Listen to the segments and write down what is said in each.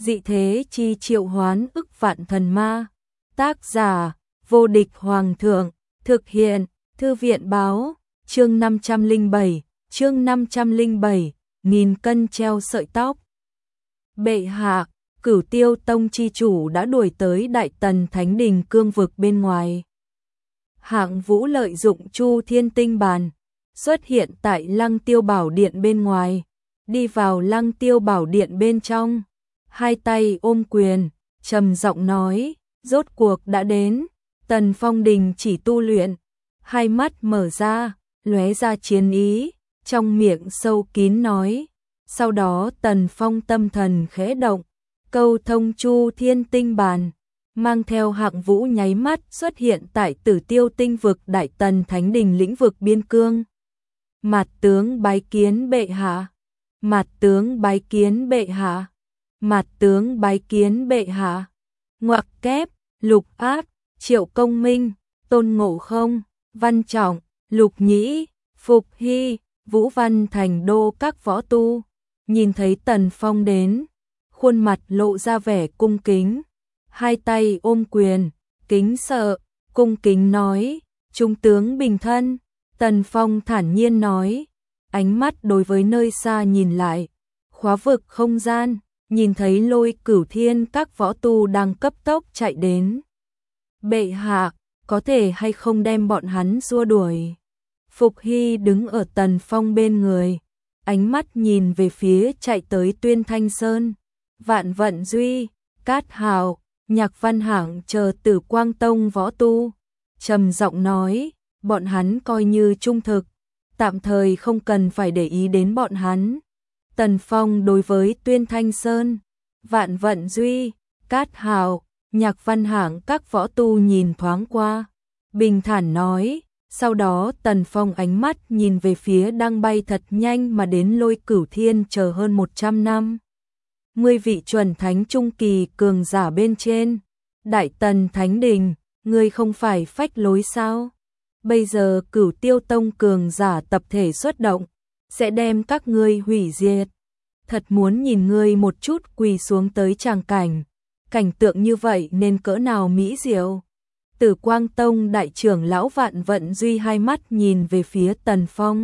dị thế chi triệu hoán ức vạn thần ma. Tác giả, vô địch hoàng thượng, thực hiện, thư viện báo, chương 507, nghìn cân treo sợi tóc. Bệ hạ, Cửu Tiêu Tông chi chủ đã đuổi tới Đại Tần Thánh Đình cương vực bên ngoài. Hạng Vũ lợi dụng Chu Thiên Tinh Bàn, xuất hiện tại Lăng Tiêu Bảo Điện bên ngoài, đi vào Lăng Tiêu Bảo Điện bên trong, hai tay ôm quyền, trầm giọng nói, rốt cuộc đã đến. Tần Phong đình chỉ tu luyện, hai mắt mở ra, lóe ra chiến ý, trong miệng sâu kín nói. Sau đó Tần Phong tâm thần khẽ động, câu thông Chu Thiên Tinh Bàn, mang theo Hạng Vũ nháy mắt xuất hiện tại Tử Tiêu Tinh vực Đại Tần Thánh Đình lĩnh vực biên cương. Mạt tướng bái kiến bệ hạ, mạt tướng bái kiến bệ hạ, mạt tướng bái kiến bệ hạ. Ngoặc kép, Lục Áp, Triệu Công Minh, Tôn Ngộ Không, Văn Trọng, Lục Nhĩ, Phục Hy, Vũ Văn Thành đô các võ tu, nhìn thấy Tần Phong đến, khuôn mặt lộ ra vẻ cung kính, hai tay ôm quyền, kính sợ, cung kính nói, trung tướng bình thân. Tần Phong thản nhiên nói, ánh mắt đối với nơi xa nhìn lại, khóa vực không gian, nhìn thấy Lôi Cửu Thiên các võ tu đang cấp tốc chạy đến. Bệ hạ, có thể hay không đem bọn hắn xua đuổi? Phục Hy đứng ở Tần Phong bên người, ánh mắt nhìn về phía chạy tới Tuyên Thanh Sơn, Vạn Vận Duy, Cát Hào, Nhạc Văn Hạng chờ Tử Quang Tông võ tu, trầm giọng nói, bọn hắn coi như trung thực, tạm thời không cần phải để ý đến bọn hắn. Tần Phong đối với Tuyên Thanh Sơn, Vạn Vận Duy, Cát Hào, Nhạc Văn Hạng các võ tu nhìn thoáng qua, bình thản nói, sau đó Tần Phong ánh mắt nhìn về phía đang bay thật nhanh mà đến Lôi Cửu Thiên chờ hơn 100 năm. 10 vị chuẩn thánh trung kỳ cường giả bên trên, Đại Tần Thánh Đình, ngươi không phải phách lối sao? Bây giờ Cửu Tiêu Tông cường giả tập thể xuất động, sẽ đem các ngươi hủy diệt. Thật muốn nhìn ngươi một chút quỳ xuống tới tràng cảnh, cảnh tượng như vậy nên cỡ nào mỹ diệu. Tử Quang Tông đại trưởng lão Vạn Vận Duy hai mắt nhìn về phía Tần Phong.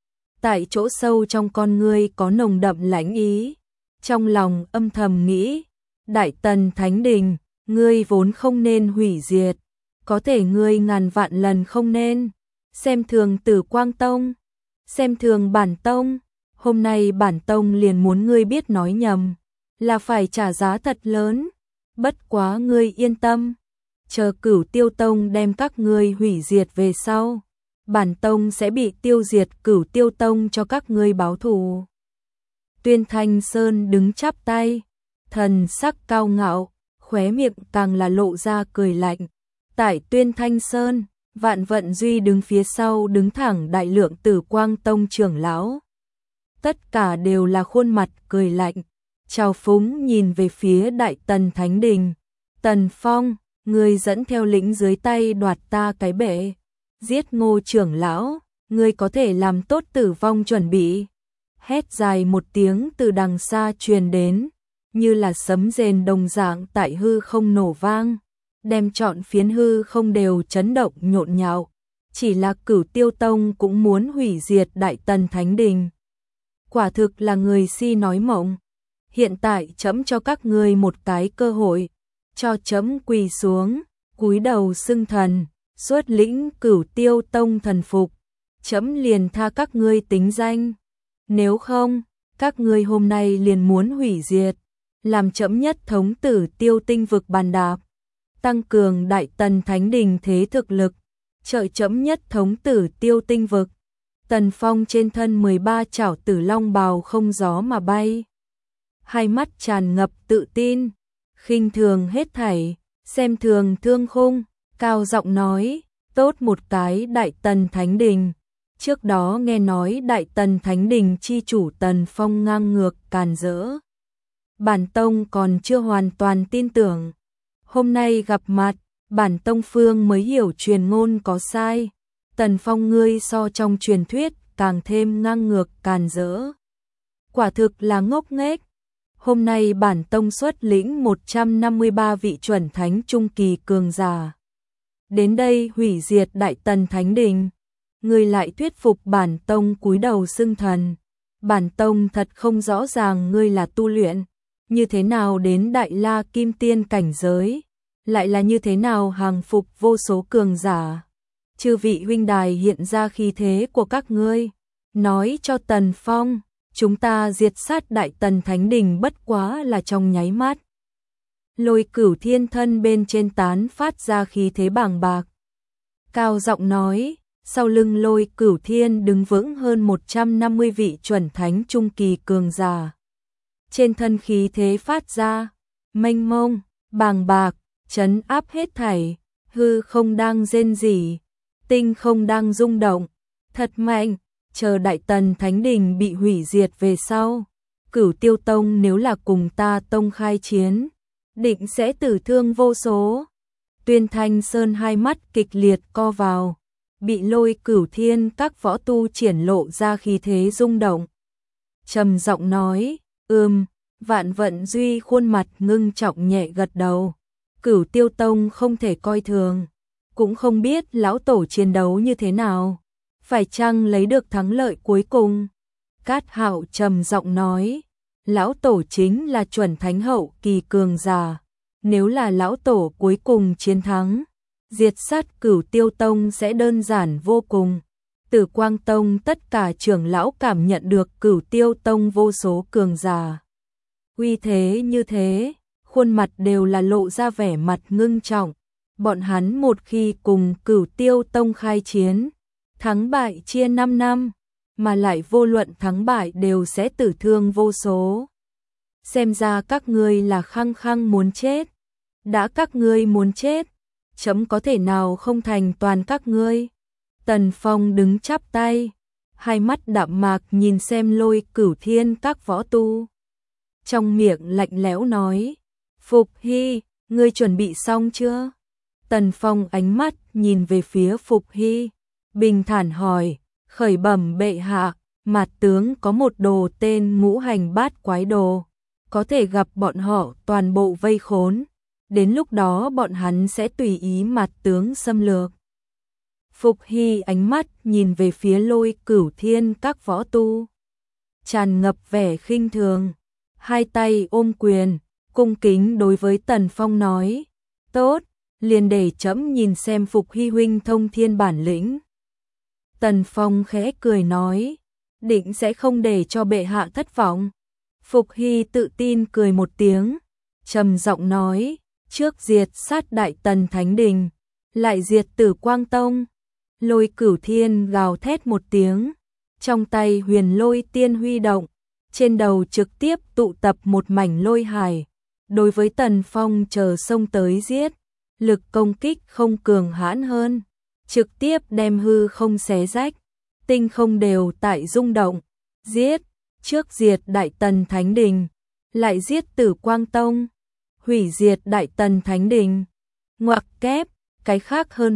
Tại chỗ sâu trong con ngươi có nồng đậm lãnh ý, trong lòng âm thầm nghĩ, Đại Tần Thánh Đình, ngươi vốn không nên hủy diệt, có thể ngươi ngàn vạn lần không nên xem thường Tử Quang Tông, xem thường bản tông. Hôm nay bản tông liền muốn ngươi biết nói nhầm, là phải trả giá thật lớn. Bất quá ngươi yên tâm, chờ Cửu Tiêu Tông đem các ngươi hủy diệt về sau, bản tông sẽ bị tiêu diệt Cửu Tiêu Tông cho các ngươi báo thù. Tuyên Thanh Sơn đứng chắp tay, thần sắc cao ngạo, khóe miệng càng là lộ ra cười lạnh. Tại Tuyên Thanh Sơn, Vạn Vận Duy đứng phía sau đứng thẳng đại lượng Tử Quang Tông trưởng lão. Tất cả đều là khuôn mặt cười lạnh, trào phúng nhìn về phía Đại Tần Thánh Đình. Tần Phong, ngươi dẫn theo lĩnh dưới tay đoạt ta cái bệ, giết Ngô trưởng lão, ngươi có thể làm tốt tử vong chuẩn bị. Hét dài một tiếng từ đằng xa truyền đến, như là sấm rền đồng dạng tại hư không nổ vang, đem trọn phiến hư không đều chấn động nhộn nhạo. Chỉ là Cửu Tiêu Tông cũng muốn hủy diệt Đại Tần Thánh Đình. Quả thực là người si nói mộng. Hiện tại trẫm cho các ngươi một cái cơ hội, cho trẫm quỳ xuống, cúi đầu xưng thần, xuất lĩnh Cửu Tiêu Tông thần phục, trẫm liền tha các ngươi tính danh. Nếu không, các ngươi hôm nay liền muốn hủy diệt, làm trẫm nhất thống Tử Tiêu Tinh vực bàn đạp, tăng cường Đại Tần Thánh Đình thế thực lực, trợ trẫm nhất thống Tử Tiêu Tinh vực. Tần Phong trên thân 13 chảo tử long bào không gió mà bay, hai mắt tràn ngập tự tin, khinh thường hết thảy, xem thường thương khung, cao giọng nói, tốt một cái Đại Tần Thánh Đình. Trước đó nghe nói Đại Tần Thánh Đình chi chủ Tần Phong ngang ngược càn rỡ, bản tông còn chưa hoàn toàn tin tưởng. Hôm nay gặp mặt, bản tông phương mới hiểu truyền ngôn có sai. Tần Phong ngươi so trong truyền thuyết càng thêm ngang ngược càn rỡ, quả thực là ngốc nghếch. Hôm nay bản tông xuất lĩnh 153 vị chuẩn thánh trung kỳ cường giả. Đến đây hủy diệt Đại Tần Thánh Đình. Người lại thuyết phục bản tông cúi đầu xưng thần. Bản tông thật không rõ ràng ngươi là tu luyện như thế nào đến Đại La Kim Tiên cảnh giới, lại là như thế nào hàng phục vô số cường giả. Chư vị huynh đài hiện ra khí thế của các ngươi, nói cho Tần Phong, chúng ta diệt sát Đại Tần Thánh Đình bất quá là trong nháy mắt. Lôi Cửu Thiên thân bên trên tán phát ra khí thế bàng bạc. Cao giọng nói, sau lưng Lôi Cửu Thiên đứng vững hơn 150 vị chuẩn thánh trung kỳ cường giả. Trên thân khí thế phát ra, mênh mông, bàng bạc, trấn áp hết thảy, hư không đang rên rỉ, tinh không đang rung động, thật mạnh, chờ Đại Tần Thánh Đình bị hủy diệt về sau. Cửu Tiêu Tông nếu là cùng ta tông khai chiến, định sẽ tử thương vô số. Tuyên Thanh Sơn hai mắt kịch liệt co vào, bị Lôi Cửu Thiên các võ tu triển lộ ra khí thế rung động. Trầm giọng nói, Vạn Vận Duy khuôn mặt ngưng trọng nhẹ gật đầu. Cửu Tiêu Tông không thể coi thường, cũng không biết lão tổ chiến đấu như thế nào, phải chăng lấy được thắng lợi cuối cùng. Cát Hạo trầm giọng nói, lão tổ chính là chuẩn thánh hậu kỳ cường giả, nếu là lão tổ cuối cùng chiến thắng, diệt sát Cửu Tiêu Tông sẽ đơn giản vô cùng. Tử Quang Tông tất cả trưởng lão cảm nhận được Cửu Tiêu Tông vô số cường giả uy thế như thế, khuôn mặt đều là lộ ra vẻ mặt ngưng trọng. Bọn hắn một khi cùng Cửu Tiêu Tông khai chiến, thắng bại chia 5 năm, mà lại vô luận thắng bại đều sẽ tử thương vô số. Xem ra các ngươi là khăng khăng muốn chết. Đã các ngươi muốn chết, chấm có thể nào không thành toàn các ngươi. Tần Phong đứng chắp tay, hai mắt đạm mạc nhìn xem Lôi Cửu Thiên các võ tu. Trong miệng lạnh lẽo nói, Phục Hy, ngươi chuẩn bị xong chưa? Tần Phong ánh mắt nhìn về phía Phục Hy, bình thản hỏi, khởi bẩm bệ hạ, Mạt tướng có một đồ tên Ngũ Hành Bát Quái Đồ, có thể gặp bọn họ toàn bộ vây khốn, đến lúc đó bọn hắn sẽ tùy ý Mạt tướng xâm lược. Phục Hy ánh mắt nhìn về phía Lôi Cửu Thiên các võ tu, tràn ngập vẻ khinh thường, hai tay ôm quyền, cung kính đối với Tần Phong nói, tốt, liền để trẫm nhìn xem Phục Hy huynh thông thiên bản lĩnh. Tần Phong khẽ cười nói, định sẽ không để cho bệ hạ thất vọng. Phục Hy tự tin cười một tiếng, trầm giọng nói, trước diệt sát Đại Tần Thánh Đình, lại diệt Tử Quang Tông. Lôi Cửu Thiên gào thét một tiếng, trong tay huyền lôi tiên huy động, trên đầu trực tiếp tụ tập một mảnh lôi hải, đối với Tần Phong chờ xông tới giết, lực công kích không cường hãn hơn, trực tiếp đem hư không xé rách, tinh không đều tại rung động, giết, trước diệt Đại Tần Thánh Đình, lại giết Tử Quang Tông, hủy diệt Đại Tần Thánh Đình, ngoặc kép, cái khác hơn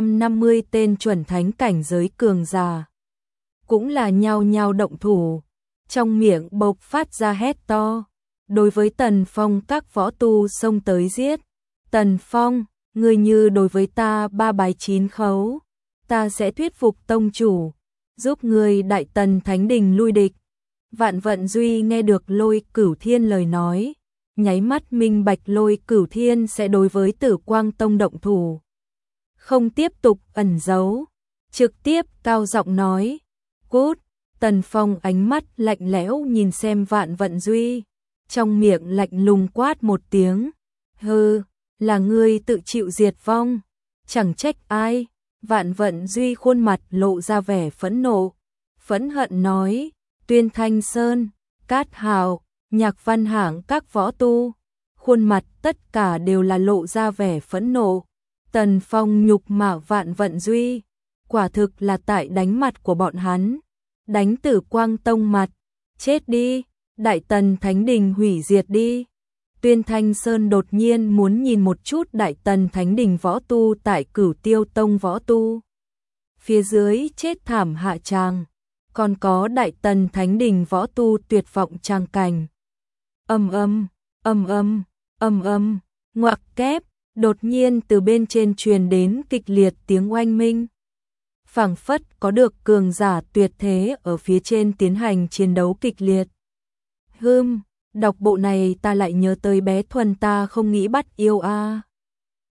150 tên chuẩn thánh cảnh giới cường giả cũng là nhao nhao động thủ, trong miệng bộc phát ra hét to, đối với Tần Phong các võ tu xông tới giết. Tần Phong, ngươi như đối với ta 3 bài 9 khấu, ta sẽ thuyết phục tông chủ, giúp ngươi Đại Tần Thánh Đình lui địch. Vạn Vận Duy nghe được Lôi Cửu Thiên lời nói, nháy mắt minh bạch Lôi Cửu Thiên sẽ đối với Tử Quang Tông động thủ, không tiếp tục ẩn giấu, trực tiếp cao giọng nói, cút. Tần Phong ánh mắt lạnh lẽo nhìn xem Vạn Vận Duy, trong miệng lạnh lùng quát một tiếng, hừ, là ngươi tự chịu diệt vong, chẳng trách ai. Vạn Vận Duy khuôn mặt lộ ra vẻ phẫn nộ, phẫn hận nói, Tuyên Thanh Sơn, Cát Hạo, Nhạc Văn Hạng các võ tu, khuôn mặt tất cả đều là lộ ra vẻ phẫn nộ. Tần Phong nhục mạ Vạn Vận Duy, quả thực là tại đánh mặt của bọn hắn, đánh Tử Quang Tông mặt, chết đi, Đại Tần Thánh Đình hủy diệt đi. Tuyên Thanh Sơn đột nhiên muốn nhìn một chút Đại Tần Thánh Đình võ tu tại Cửu Tiêu Tông võ tu phía dưới chết thảm hạ tràng, còn có Đại Tần Thánh Đình võ tu tuyệt vọng tràng cảnh. ầm ầm, ầm ầm, ầm ầm, ngoặc kép, đột nhiên từ bên trên truyền đến kịch liệt tiếng oanh minh. Phảng phất có được cường giả tuyệt thế ở phía trên tiến hành chiến đấu kịch liệt. Đọc bộ này ta lại nhớ tới bé Thuần ta không nghĩ bắt yêu a.